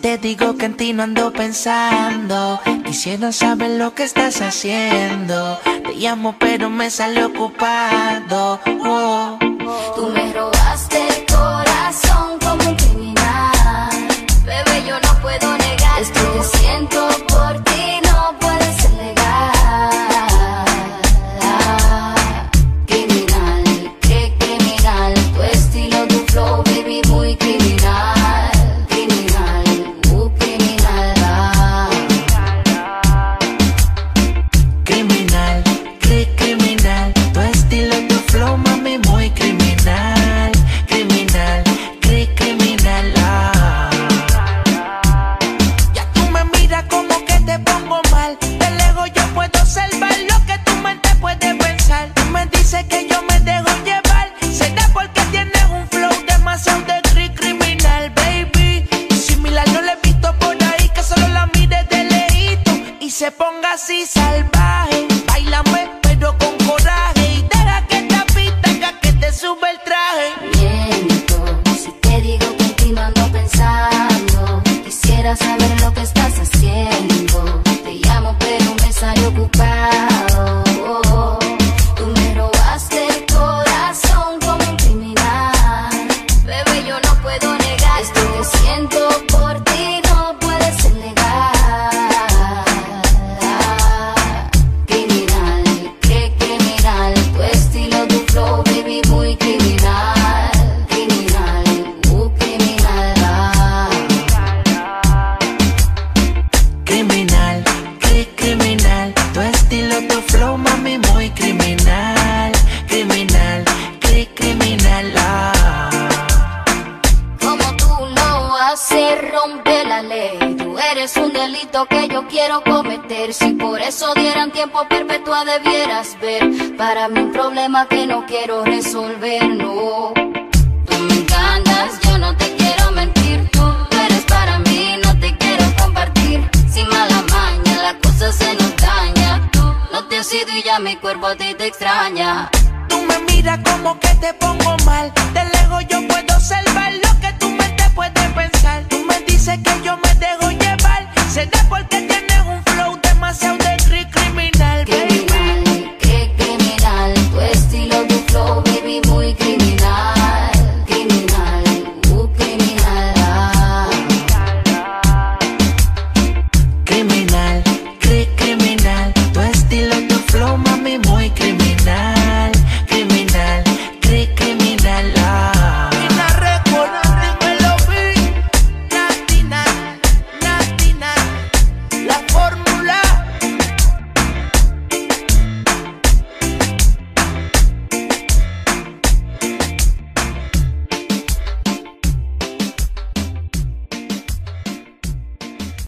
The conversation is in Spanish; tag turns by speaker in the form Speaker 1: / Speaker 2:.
Speaker 1: te digo que en ti no ando pensando, quisiera saber lo que estás haciendo. Te llamo pero me sale ocupado. Oh.
Speaker 2: Tú me robaste el corazón como un criminal. Bebé, yo no puedo negar esto que siento por ti, no puede ser legal. Criminal, qué criminal, tu estilo, tu flow, baby, muy criminal. Criminal, criminal.
Speaker 1: Criminal, criminal, tu estilo, tu flow, mami, muy criminal. Criminal, criminal. Ya tú me miras como que te pongo mal. De lejos yo puedo observar lo que tu mente puede pensar. Tú me dices que yo me dejo llevar, será porque tienes un flow demasiado de criminal, baby. Similar no lo he visto por ahí, que solo la mire de lejito y se ponga así salvaje. Báilame pero con coraje y deja que esta pista haga que te sube el traje.
Speaker 2: Miento si te digo que en ti no ando pensando, quisiera saber lo que estás haciendo. Te llamo pero me sale ocupado. Tú me robaste el corazón como un criminal. Bebé, yo no puedo negar esto que siento por ti, no puede ser legal. Criminal, qué criminal, tu estilo, tu flow, baby, muy criminal. Criminal, criminal.
Speaker 1: Criminal, criminal, tu estilo, tu flow, mami, muy criminal. Criminal, criminal.
Speaker 2: Como tú lo haces, rompe la ley. Tú eres un delito que yo quiero cometer. Si por eso dieran tiempo perpetua debieras ver. Para mí un problema que no quiero resolver, no. Tú me encantas, yo no te quiero mentir. Tú eres para mí, no te quiero compartir. Sin mala maña, la cosa se nos daña. Tú no te has ido y ya mi cuerpo a ti te extraña.
Speaker 1: Tú me miras como que te pongo mal.